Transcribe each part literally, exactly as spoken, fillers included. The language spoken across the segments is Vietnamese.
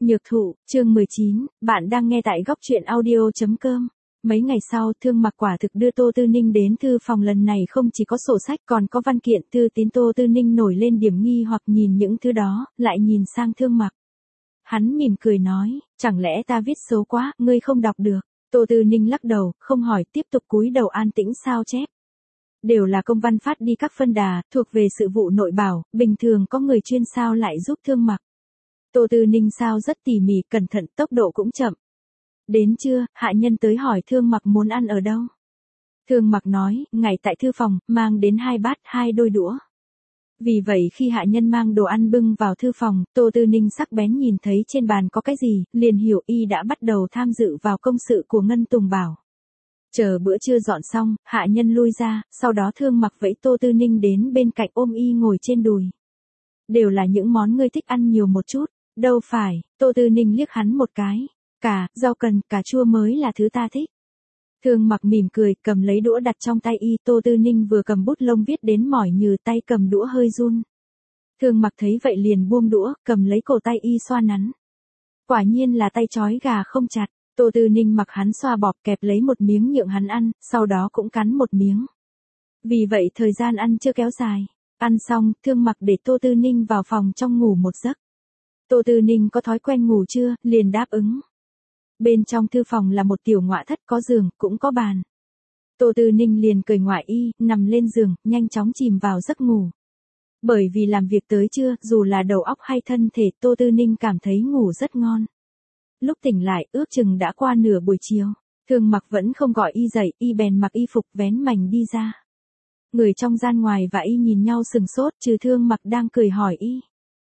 Nhược thụ, chương mười chín, bạn đang nghe tại góc truyện audio.com. Mấy ngày sau, Thương Mặc quả thực đưa Tô Tư Ninh đến thư phòng, lần này không chỉ có sổ sách còn có văn kiện thư tín. Tô Tư Ninh nổi lên điểm nghi hoặc nhìn những thứ đó, lại nhìn sang Thương Mặc. Hắn mỉm cười nói, chẳng lẽ ta viết xấu quá, ngươi không đọc được. Tô Tư Ninh lắc đầu, không hỏi, tiếp tục cúi đầu an tĩnh sao chép. Đều là công văn phát đi các phân đà, thuộc về sự vụ nội bảo, bình thường có người chuyên sao lại giúp Thương Mặc. Tô Tư Ninh sao rất tỉ mỉ, cẩn thận, tốc độ cũng chậm. Đến trưa, hạ nhân tới hỏi Thương Mặc muốn ăn ở đâu. Thương Mặc nói, ngày tại thư phòng, mang đến hai bát, hai đôi đũa. Vì vậy khi hạ nhân mang đồ ăn bưng vào thư phòng, Tô Tư Ninh sắc bén nhìn thấy trên bàn có cái gì, liền hiểu y đã bắt đầu tham dự vào công sự của Ngân Tùng Bảo. Chờ bữa trưa dọn xong, hạ nhân lui ra, sau đó Thương Mặc vẫy Tô Tư Ninh đến bên cạnh ôm y ngồi trên đùi. Đều là những món ngươi thích ăn nhiều một chút. Đâu phải, Tô Tư Ninh liếc hắn một cái. Cà, rau cần, cà chua mới là thứ ta thích. Thương Mặc mỉm cười, cầm lấy đũa đặt trong tay y. Tô Tư Ninh vừa cầm bút lông viết đến mỏi nhừ, tay cầm đũa hơi run. Thương Mặc thấy vậy liền buông đũa, cầm lấy cổ tay y xoa nắn. Quả nhiên là tay trói gà không chặt. Tô Tư Ninh mặc hắn xoa bóp, kẹp lấy một miếng nhượng hắn ăn, sau đó cũng cắn một miếng. Vì vậy thời gian ăn chưa kéo dài. Ăn xong, Thương Mặc để Tô Tư Ninh vào phòng trong ngủ một giấc. Tô Tư Ninh có thói quen ngủ trưa, liền đáp ứng. Bên trong thư phòng là một tiểu ngoại thất, có giường, cũng có bàn. Tô Tư Ninh liền cởi ngoại y, nằm lên giường, nhanh chóng chìm vào giấc ngủ. Bởi vì làm việc tới trưa, dù là đầu óc hay thân thể, Tô Tư Ninh cảm thấy ngủ rất ngon. Lúc tỉnh lại, ước chừng đã qua nửa buổi chiều. Thương Mặc vẫn không gọi y dậy, y bèn mặc y phục vén mành đi ra. Người trong gian ngoài và y nhìn nhau sừng sốt, trừ Thương Mặc đang cười hỏi y.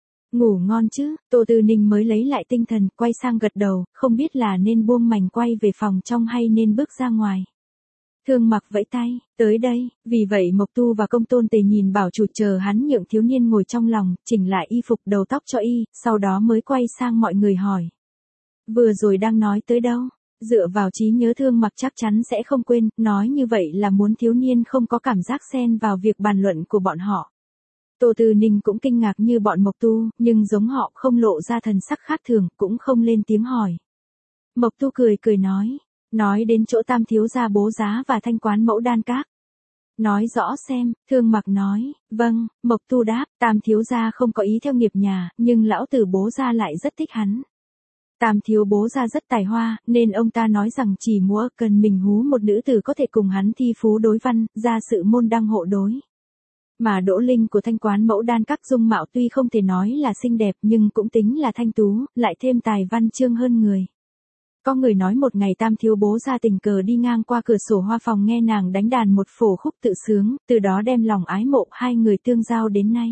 Ngủ ngon chứ, Tô Tư Ninh mới lấy lại tinh thần, quay sang gật đầu, không biết là nên buông mành quay về phòng trong hay nên bước ra ngoài. Thương Mặc vẫy tay, tới đây, vì vậy Mộc Tu và Công Tôn Tề nhìn bảo chủ chờ hắn nhượng thiếu niên ngồi trong lòng, chỉnh lại y phục đầu tóc cho y, sau đó mới quay sang mọi người hỏi. Vừa rồi đang nói tới đâu? Dựa vào trí nhớ Thương Mặc chắc chắn sẽ không quên, nói như vậy là muốn thiếu niên không có cảm giác xen vào việc bàn luận của bọn họ. Tô Tư Ninh cũng kinh ngạc như bọn Mộc Tu, nhưng giống họ không lộ ra thần sắc khác thường, cũng không lên tiếng hỏi. Mộc Tu cười cười nói, nói đến chỗ Tam thiếu gia Bố Giá và Thanh Quán Mẫu Đan Các. Nói rõ xem, Thương Mặc nói, vâng, Mộc Tu đáp, Tam thiếu gia không có ý theo nghiệp nhà, nhưng lão tử Bố gia lại rất thích hắn. Tam thiếu Bố gia rất tài hoa, nên ông ta nói rằng chỉ múa cần mình hú một nữ tử có thể cùng hắn thi phú đối văn, ra sự môn đăng hộ đối. Mà Đỗ Linh của Thanh Quán Mẫu Đan Các dung mạo tuy không thể nói là xinh đẹp nhưng cũng tính là thanh tú, lại thêm tài văn chương hơn người. Có người nói một ngày Tam thiếu Bố gia tình cờ đi ngang qua cửa sổ hoa phòng nghe nàng đánh đàn một phổ khúc tự sướng, từ đó đem lòng ái mộ, hai người tương giao đến nay.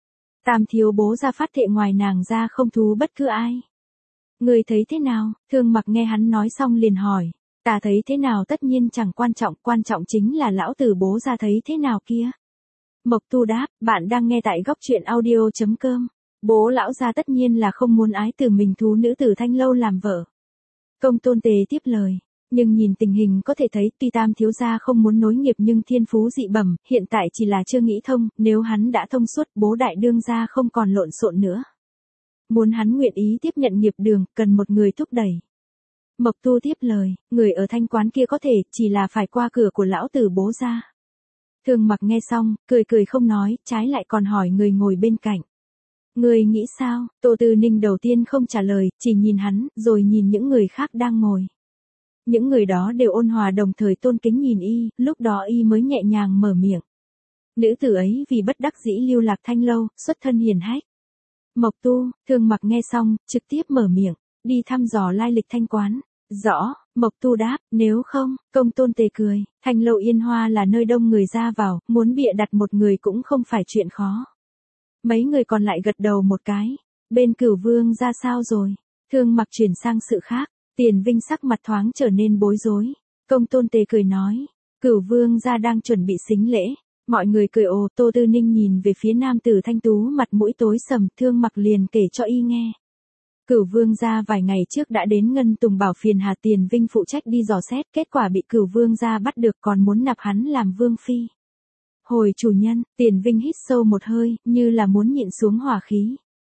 Tam thiếu Bố gia phát thệ ngoài nàng ra không thú bất cứ ai. Người thấy thế nào? Thương Mặc nghe hắn nói xong liền hỏi. Ta thấy thế nào tất nhiên chẳng quan trọng, quan trọng chính là lão tử Bố gia thấy thế nào kia. Mộc Tu đáp, bạn đang nghe tại góc truyện audio.com. Bố lão gia tất nhiên là không muốn ái từ mình thú nữ tử Thanh Lâu làm vợ. Công Tôn Tề tiếp lời, nhưng nhìn tình hình có thể thấy tuy Tam thiếu gia không muốn nối nghiệp nhưng thiên phú dị bẩm, hiện tại chỉ là chưa nghĩ thông, nếu hắn đã thông suốt, Bố đại đương gia không còn lộn xộn nữa. Muốn hắn nguyện ý tiếp nhận nghiệp đường, cần một người thúc đẩy. Mộc Tu tiếp lời, người ở Thanh Quán kia có thể, chỉ là phải qua cửa của lão tử Bố gia. Thương Mặc nghe xong, cười cười không nói, trái lại còn hỏi người ngồi bên cạnh. Người nghĩ sao? Tô Tư Ninh đầu tiên không trả lời, chỉ nhìn hắn, rồi nhìn những người khác đang ngồi. Những người đó đều ôn hòa đồng thời tôn kính nhìn y, lúc đó y mới nhẹ nhàng mở miệng. Nữ tử ấy vì bất đắc dĩ lưu lạc Thanh Lâu, xuất thân hiền hách. Mộc Tu, Thương Mặc nghe xong, trực tiếp mở miệng, đi thăm dò lai lịch Thanh Quán. Rõ, Mộc Tu đáp, nếu không, Công Tôn Tề cười, Thanh Lâu Yên Hoa là nơi đông người ra vào, muốn bịa đặt một người cũng không phải chuyện khó. Mấy người còn lại gật đầu một cái. Bên Cửu Vương ra sao rồi? Thương Mặc chuyển sang sự khác, Tiền Vinh sắc mặt thoáng trở nên bối rối. Công Tôn Tề cười nói, Cửu Vương ra đang chuẩn bị sính lễ. Mọi người cười ồ. Tô Tư Ninh nhìn về phía nam tử thanh tú mặt mũi tối sầm, Thương Mặc liền kể cho y nghe. Cửu Vương gia vài ngày trước đã đến Ngân Tùng Bảo phiền Hà Tiền Vinh phụ trách đi dò xét, kết quả bị Cửu Vương gia bắt được còn muốn nạp hắn làm vương phi. Hồi chủ nhân, Tiền Vinh hít sâu một hơi, như là muốn nhịn xuống hỏa khí.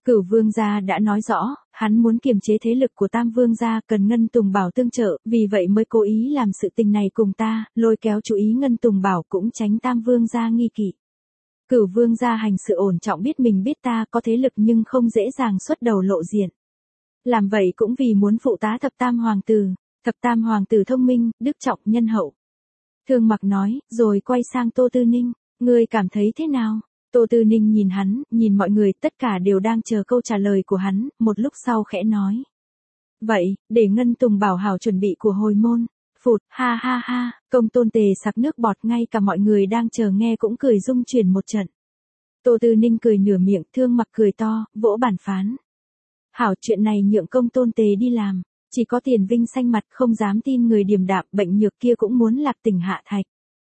Cửu vương gia đã nói rõ, hắn muốn kiềm chế thế lực của Tam vương gia, cần Ngân Tùng Bảo tương trợ, vì vậy mới cố ý làm sự tình này cùng ta, lôi kéo chú ý Ngân Tùng Bảo cũng tránh Tam vương gia nghi kỵ. Cửu vương gia hành sự ổn trọng, biết mình biết ta có thế lực nhưng không dễ dàng xuất đầu lộ diện. Làm vậy cũng vì muốn phụ tá thập tam hoàng tử, thập tam hoàng tử thông minh, đức trọng, nhân hậu. Thương Mặc nói, rồi quay sang Tô Tư Ninh, ngươi cảm thấy thế nào? Tô Tư Ninh nhìn hắn, nhìn mọi người, tất cả đều đang chờ câu trả lời của hắn, một lúc sau khẽ nói. Vậy, để Ngân Tùng Bảo hảo chuẩn bị của hồi môn. Phụt, ha ha ha, Công Tôn Tề sặc nước bọt, ngay cả mọi người đang chờ nghe cũng cười rung chuyển một trận. Tô Tư Ninh cười nửa miệng, Thương Mặc cười to, vỗ bàn phán. Hảo, chuyện này nhượng Công Tôn Tề đi làm, chỉ có Tiền Vinh xanh mặt không dám tin người điềm đạm bệnh nhược kia cũng muốn lạc tỉnh hạ thạch.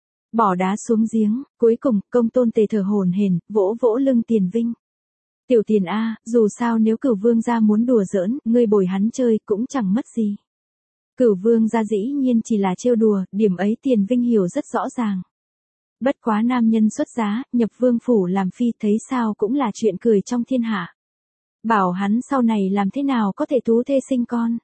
Bỏ đá xuống giếng, cuối cùng, Công Tôn Tề thở hổn hển, vỗ vỗ lưng Tiền Vinh. Tiểu Tiền a, dù sao nếu Cửu vương gia muốn đùa giỡn, ngươi bồi hắn chơi cũng chẳng mất gì. Cửu vương gia dĩ nhiên chỉ là trêu đùa, điểm ấy Tiền Vinh hiểu rất rõ ràng. Bất quá nam nhân xuất giá, nhập vương phủ làm phi, thấy sao cũng là chuyện cười trong thiên hạ. Bảo hắn sau này làm thế nào có thể tú thê sinh con.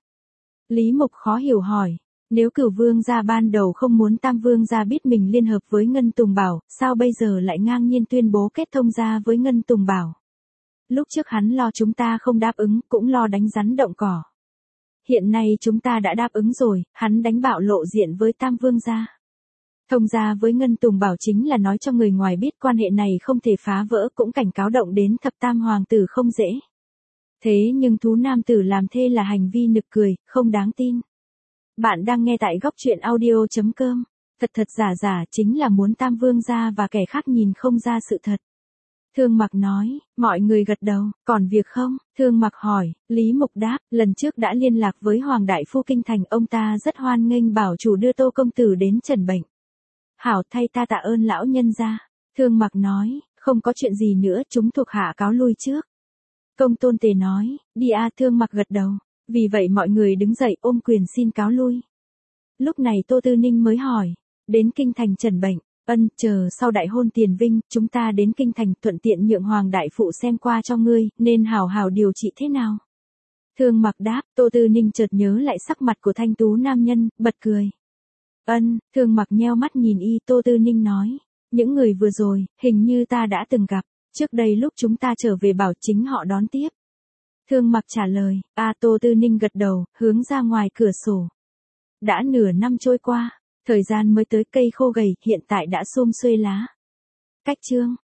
Lý Mục khó hiểu hỏi. Nếu Cửu vương gia ban đầu không muốn Tam vương gia biết mình liên hợp với Ngân Tùng Bảo, sao bây giờ lại ngang nhiên tuyên bố kết thông gia với Ngân Tùng Bảo? Lúc trước hắn lo chúng ta không đáp ứng, cũng lo đánh rắn động cỏ. Hiện nay chúng ta đã đáp ứng rồi, hắn đánh bạo lộ diện với Tam vương gia. Thông gia với Ngân Tùng Bảo chính là nói cho người ngoài biết quan hệ này không thể phá vỡ, cũng cảnh cáo động đến thập tam hoàng tử không dễ. Thế nhưng thú nam tử làm thê là hành vi nực cười, không đáng tin. Bạn đang nghe tại góc truyện audio chấm com. Thật thật giả giả chính là muốn Tam vương gia và kẻ khác nhìn không ra sự thật. Thương Mặc nói, mọi người gật đầu, còn việc không? Thương Mặc hỏi, Lý Mục đáp, lần trước đã liên lạc với Hoàng Đại Phu Kinh Thành, ông ta rất hoan nghênh bảo chủ đưa Tô công tử đến trần bệnh. Hảo, thay ta tạ ơn lão nhân gia. Thương Mặc nói, không có chuyện gì nữa, chúng thuộc hạ cáo lui trước. Công Tôn Tề nói, đi a. Thương Mặc gật đầu. Vì vậy mọi người đứng dậy ôm quyền xin cáo lui. Lúc này Tô Tư Ninh mới hỏi, đến kinh thành trần bệnh, ân, chờ sau đại hôn Tiền Vinh, chúng ta đến kinh thành thuận tiện nhượng Hoàng Đại Phụ xem qua cho ngươi, nên hào hào điều trị thế nào? Thương Mặc đáp, Tô Tư Ninh chợt nhớ lại sắc mặt của thanh tú nam nhân, bật cười. Ân, Thương Mặc nheo mắt nhìn y. Tô Tư Ninh nói, những người vừa rồi, hình như ta đã từng gặp, trước đây lúc chúng ta trở về bảo chính họ đón tiếp. Thương Mặc trả lời, a. Tô Tư Ninh gật đầu, hướng ra ngoài cửa sổ. Đã nửa năm trôi qua, thời gian mới tới, cây khô gầy, hiện tại đã xum xuê lá. Cách chương